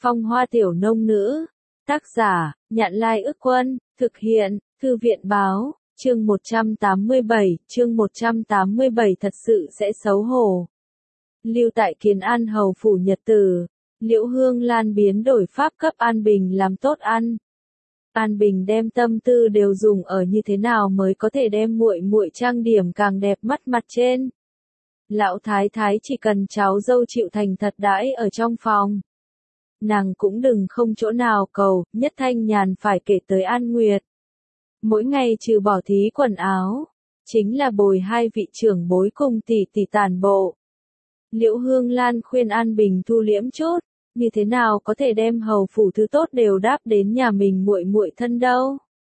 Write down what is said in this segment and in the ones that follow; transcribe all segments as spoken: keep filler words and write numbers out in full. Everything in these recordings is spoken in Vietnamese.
Phong hoa tiểu nông nữ. Tác giả, Nhạn Lai Ức Quân, thực hiện, Thư viện Báo, chương một trăm tám mươi bảy, chương một trăm tám mươi bảy thật sự sẽ xấu hổ. Lưu tại Kiến An hầu phủ nhật tử, Liễu Hương Lan biến đổi pháp cấp An Bình làm tốt ăn. An Bình đem tâm tư đều dùng ở như thế nào mới có thể đem muội muội trang điểm càng đẹp mắt mặt trên. Lão thái thái chỉ cần cháu dâu chịu thành thật đãi ở trong phòng. Nàng cũng đừng không chỗ nào cầu, Nhất Thanh Nhàn phải kể tới An Nguyệt. Mỗi ngày trừ bỏ thí quần áo, chính là bồi hai vị trưởng bối cùng tỷ tỷ tản bộ. Liễu Hương Lan khuyên An Bình thu liễm chút, như thế nào có thể đem hầu phủ thứ tốt đều đáp đến nhà mình muội muội thân đâu.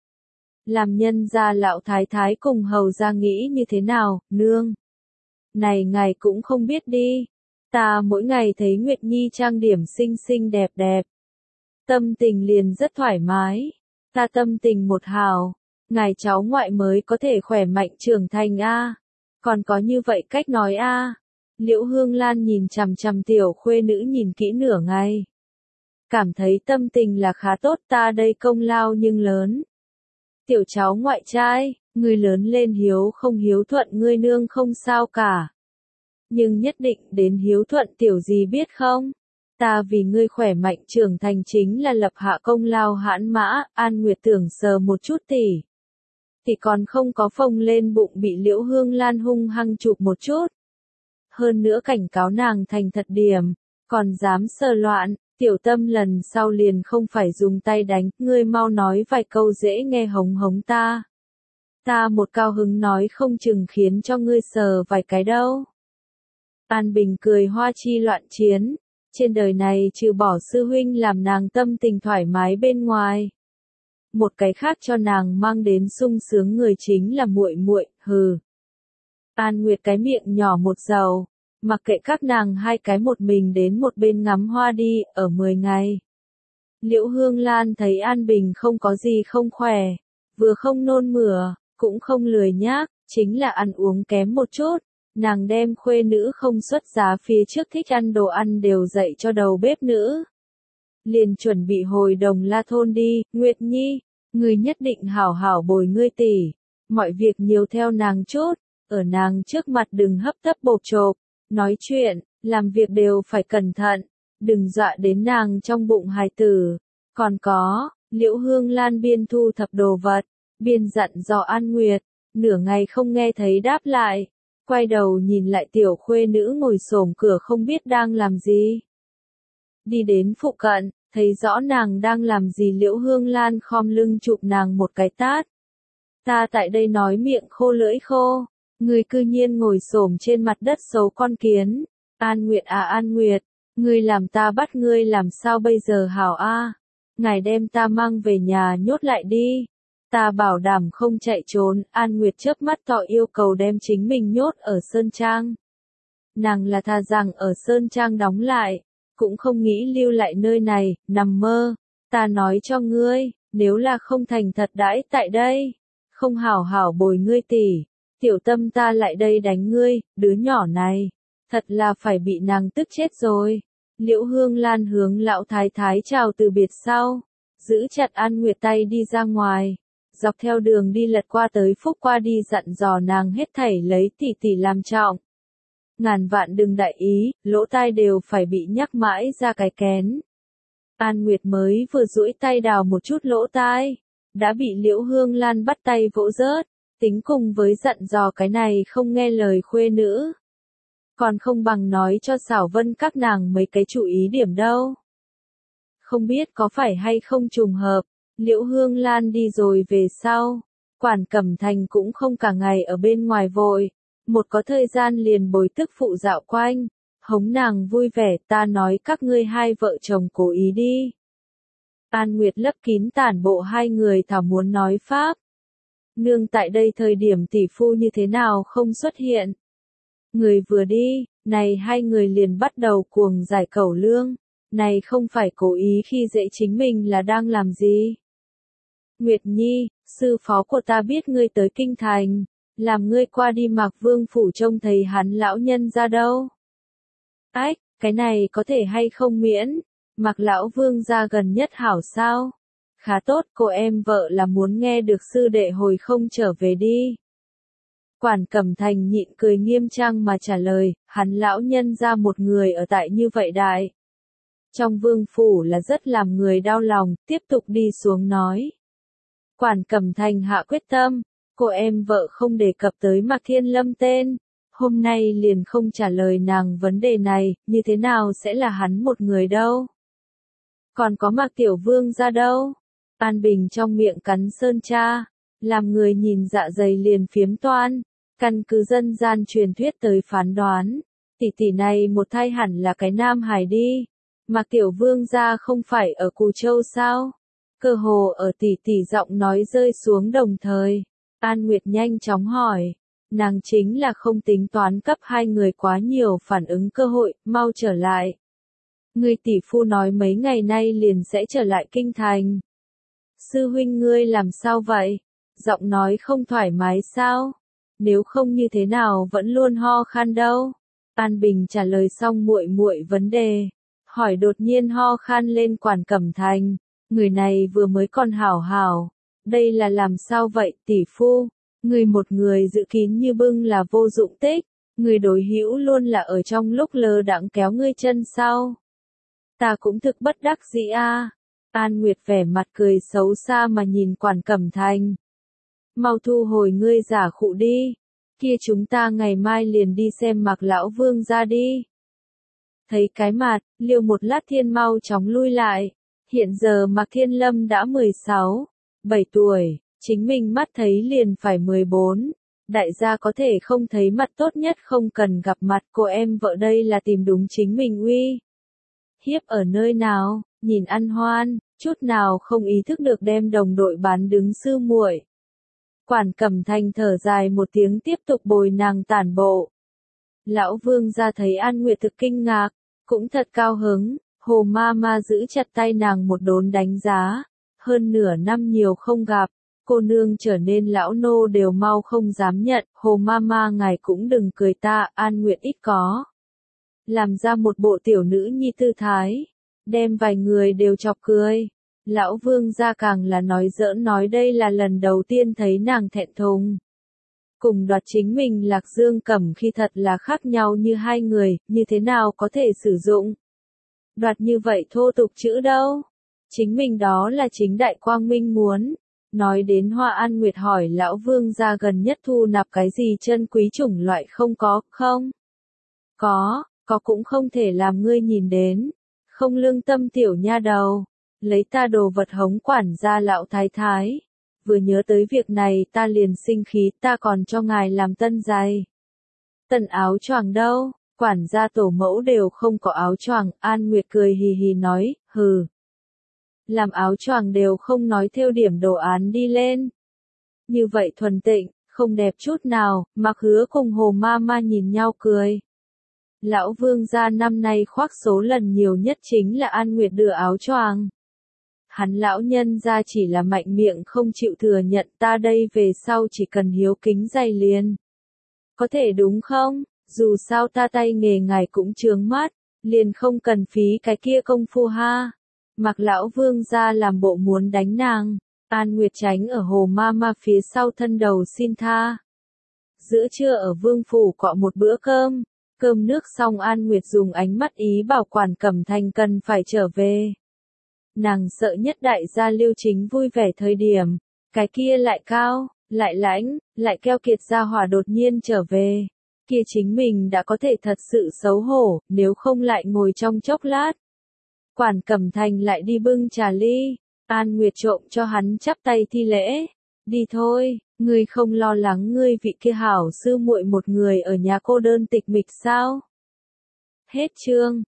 Làm nhân gia lão thái thái cùng hầu gia nghĩ như thế nào, nương. Này ngài cũng không biết đi. Ta mỗi ngày thấy Nguyệt Nhi trang điểm xinh xinh đẹp đẹp. Tâm tình liền rất thoải mái. Ta tâm tình một hào. Ngài cháu ngoại mới có thể khỏe mạnh trưởng thành a. Còn có như vậy cách nói a. Liễu Hương Lan nhìn chằm chằm tiểu khuê nữ nhìn kỹ nửa ngày. Cảm thấy tâm tình là khá tốt, ta đây công lao nhưng lớn. Tiểu cháu ngoại trai, ngươi lớn lên hiếu không hiếu thuận ngươi nương không sao cả. Nhưng nhất định đến hiếu thuận tiểu gì biết không? Ta vì ngươi khỏe mạnh trưởng thành chính là lập hạ công lao hãn mã, An Nguyệt tưởng sờ một chút tỉ. Thì còn không có phồng lên bụng bị Liễu Hương Lan hung hăng chụp một chút. Hơn nữa cảnh cáo nàng thành thật điểm, còn dám sờ loạn, tiểu tâm lần sau liền không phải dùng tay đánh, ngươi mau nói vài câu dễ nghe hống hống ta. Ta một cao hứng nói không chừng khiến cho ngươi sờ vài cái đâu. An Bình cười hoa chi loạn chiến, trên đời này trừ bỏ sư huynh làm nàng tâm tình thoải mái bên ngoài. Một cái khác cho nàng mang đến sung sướng người chính là muội muội, hừ. An Nguyệt cái miệng nhỏ một dầu, mặc kệ các nàng hai cái một mình đến một bên ngắm hoa đi, ở mười ngày. Liễu Hương Lan thấy An Bình không có gì không khỏe, vừa không nôn mửa, cũng không lười nhác, chính là ăn uống kém một chút. Nàng đem khuê nữ không xuất giá phía trước thích ăn đồ ăn đều dạy cho đầu bếp nữ. Liền chuẩn bị hồi Đồng La thôn đi, Nguyệt Nhi, ngươi nhất định hảo hảo bồi ngươi tỷ, mọi việc nhiều theo nàng chút, ở nàng trước mặt đừng hấp tấp bộp chộp, nói chuyện, làm việc đều phải cẩn thận, đừng dọa đến nàng trong bụng hài tử. Còn có, Liễu Hương Lan biên thu thập đồ vật, biên dặn dò An Nguyệt, nửa ngày không nghe thấy đáp lại. Quay đầu nhìn lại tiểu khuê nữ ngồi xổm cửa không biết đang làm gì. Đi đến phụ cận, thấy rõ nàng đang làm gì Liễu Hương Lan khom lưng chụp nàng một cái tát. Ta tại đây nói miệng khô lưỡi khô, người cư nhiên ngồi xổm trên mặt đất xấu con kiến. An Nguyệt à An Nguyệt, ngươi làm ta bắt ngươi làm sao bây giờ hảo a? Ngài đem ta mang về nhà nhốt lại đi. Ta bảo đảm không chạy trốn, An Nguyệt chớp mắt tỏ yêu cầu đem chính mình nhốt ở Sơn Trang. Nàng là thà rằng ở Sơn Trang đóng lại, cũng không nghĩ lưu lại nơi này, nằm mơ. Ta nói cho ngươi, nếu là không thành thật đãi tại đây, không hảo hảo bồi ngươi tỷ, tiểu tâm ta lại đây đánh ngươi, đứa nhỏ này, thật là phải bị nàng tức chết rồi. Liễu Hương Lan hướng lão thái thái chào từ biệt sau, giữ chặt An Nguyệt tay đi ra ngoài. Dọc theo đường đi lật qua tới phúc qua đi dặn dò nàng hết thảy lấy tỷ tỷ làm trọng. Ngàn vạn đừng đại ý, lỗ tai đều phải bị nhắc mãi ra cái kén. An Nguyệt mới vừa duỗi tay đào một chút lỗ tai, đã bị Liễu Hương Lan bắt tay vỗ rớt, tính cùng với dặn dò cái này không nghe lời khuê nữ. Còn không bằng nói cho Xảo Vân các nàng mấy cái chú ý điểm đâu. Không biết có phải hay không trùng hợp. Liễu Hương Lan đi rồi về sau, Quản Cẩm Thành cũng không cả ngày ở bên ngoài vội, một có thời gian liền bồi tức phụ dạo quanh, hống nàng vui vẻ, ta nói các ngươi hai vợ chồng cố ý đi. An Nguyệt lấp kín tản bộ hai người thảo muốn nói pháp. Nương tại đây thời điểm tỷ phu như thế nào không xuất hiện. Người vừa đi, này hai người liền bắt đầu cuồng giải cẩu lương, này không phải cố ý khi dễ chính mình là đang làm gì. Nguyệt Nhi, sư phó của ta biết ngươi tới kinh thành, làm ngươi qua đi Mạc Vương phủ trông thấy hắn lão nhân ra đâu. Ách, cái này có thể hay không miễn, Mạc lão vương gia gần nhất hảo sao? Khá tốt, cô em vợ là muốn nghe được sư đệ hồi không trở về đi. Quản Cẩm Thành nhịn cười nghiêm trang mà trả lời, hắn lão nhân ra một người ở tại như vậy đại. Trong vương phủ là rất làm người đau lòng, tiếp tục đi xuống nói. Quản Cẩm Thành hạ quyết tâm, cô em vợ không đề cập tới Mạc Thiên Lâm tên. Hôm nay liền không trả lời nàng vấn đề này, như thế nào sẽ là hắn một người đâu. Còn có Mạc Tiểu Vương ra đâu? An Bình trong miệng cắn sơn cha, làm người nhìn dạ dày liền phiếm toan, căn cứ dân gian truyền thuyết tới phán đoán. Tỷ tỷ này một thai hẳn là cái nam hài đi. Mạc Tiểu Vương ra không phải ở Cù Châu sao? Cơ hồ ở tỷ tỷ giọng nói rơi xuống đồng thời. An Nguyệt nhanh chóng hỏi. Nàng chính là không tính toán cấp hai người quá nhiều phản ứng cơ hội, mau trở lại. Người tỷ phu nói mấy ngày nay liền sẽ trở lại kinh thành. Sư huynh ngươi làm sao vậy? Giọng nói không thoải mái sao? Nếu không như thế nào vẫn luôn ho khan đâu? An Bình trả lời xong muội muội vấn đề. Hỏi đột nhiên ho khan lên Quản Cẩm Thành. Người này vừa mới còn hảo hảo. Đây là làm sao vậy tỷ phu? Người một người giữ kín như bưng là vô dụng tích. Người đối hữu luôn là ở trong lúc lơ đãng kéo ngươi chân sau. Ta cũng thực bất đắc dĩ a. An Nguyệt vẻ mặt cười xấu xa mà nhìn Quản Cẩm Thành. Mau thu hồi ngươi giả khụ đi. Kia chúng ta ngày mai liền đi xem Mạc lão vương ra đi. Thấy cái mặt, liêu một lát thiên mau chóng lui lại. Hiện giờ Mạc Thiên Lâm đã mười sáu, bảy tuổi, chính mình mắt thấy liền phải mười bốn. Đại gia có thể không thấy mặt tốt nhất không cần gặp mặt cô em vợ đây là tìm đúng chính mình uy. Hiếp ở nơi nào, nhìn ăn hoan, chút nào không ý thức được đem đồng đội bán đứng sư muội. Quản Cẩm Thành thở dài một tiếng tiếp tục bồi nàng tản bộ. Lão vương ra thấy An Nguyệt thực kinh ngạc, cũng thật cao hứng, Hồ ma ma giữ chặt tay nàng một đốn đánh giá. Hơn nửa năm nhiều không gặp, cô nương trở nên lão nô đều mau không dám nhận, Hồ ma ma ngài cũng đừng cười ta, An Nguyệt ít có. Làm ra một bộ tiểu nữ nhi tư thái, đem vài người đều chọc cười. Lão vương gia càng là nói giỡn nói đây là lần đầu tiên thấy nàng thẹn thùng. Cùng đoạt chính mình Lạc Dương Cẩm khi thật là khác nhau như hai người, như thế nào có thể sử dụng. Đoạt như vậy thô tục chữ đâu. Chính mình đó là chính đại quang minh muốn. Nói đến Hoa An Nguyệt hỏi lão vương gia gần nhất thu nạp cái gì chân quý chủng loại không có, không? Có, có cũng không thể làm ngươi nhìn đến. Không lương tâm tiểu nha đầu. Lấy ta đồ vật hống quản gia lão thái thái. Vừa nhớ tới việc này ta liền sinh khí, ta còn cho ngài làm tân giày. Tân áo choàng đâu, quản gia tổ mẫu đều không có áo choàng, An Nguyệt cười hì hì nói, hừ. Làm áo choàng đều không nói theo điểm đồ án đi lên. Như vậy thuần tịnh, không đẹp chút nào, Mặc Hứa cùng Hồ ma ma nhìn nhau cười. Lão vương gia năm nay khoác số lần nhiều nhất chính là An Nguyệt đưa áo choàng. Hắn lão nhân ra chỉ là mạnh miệng không chịu thừa nhận ta đây về sau chỉ cần hiếu kính dày liền. Có thể đúng không? Dù sao ta tay nghề ngài cũng chướng mắt, liền không cần phí cái kia công phu ha. Mặc lão vương ra làm bộ muốn đánh nàng, An Nguyệt tránh ở Hồ ma ma phía sau thân đầu xin tha. Giữa trưa ở vương phủ cọ một bữa cơm, cơm nước xong An Nguyệt dùng ánh mắt ý bảo Quản Cẩm Thành cần phải trở về. Nàng sợ nhất đại gia Liêu Chính vui vẻ thời điểm, cái kia lại cao, lại lãnh, lại keo kiệt gia hỏa đột nhiên trở về. Kia chính mình đã có thể thật sự xấu hổ, nếu không lại ngồi trong chốc lát. Quản Cẩm Thành lại đi bưng trà ly, An Nguyệt trộm cho hắn chắp tay thi lễ. Đi thôi, ngươi không lo lắng ngươi vị kia hảo sư muội một người ở nhà cô đơn tịch mịch sao? Hết chương.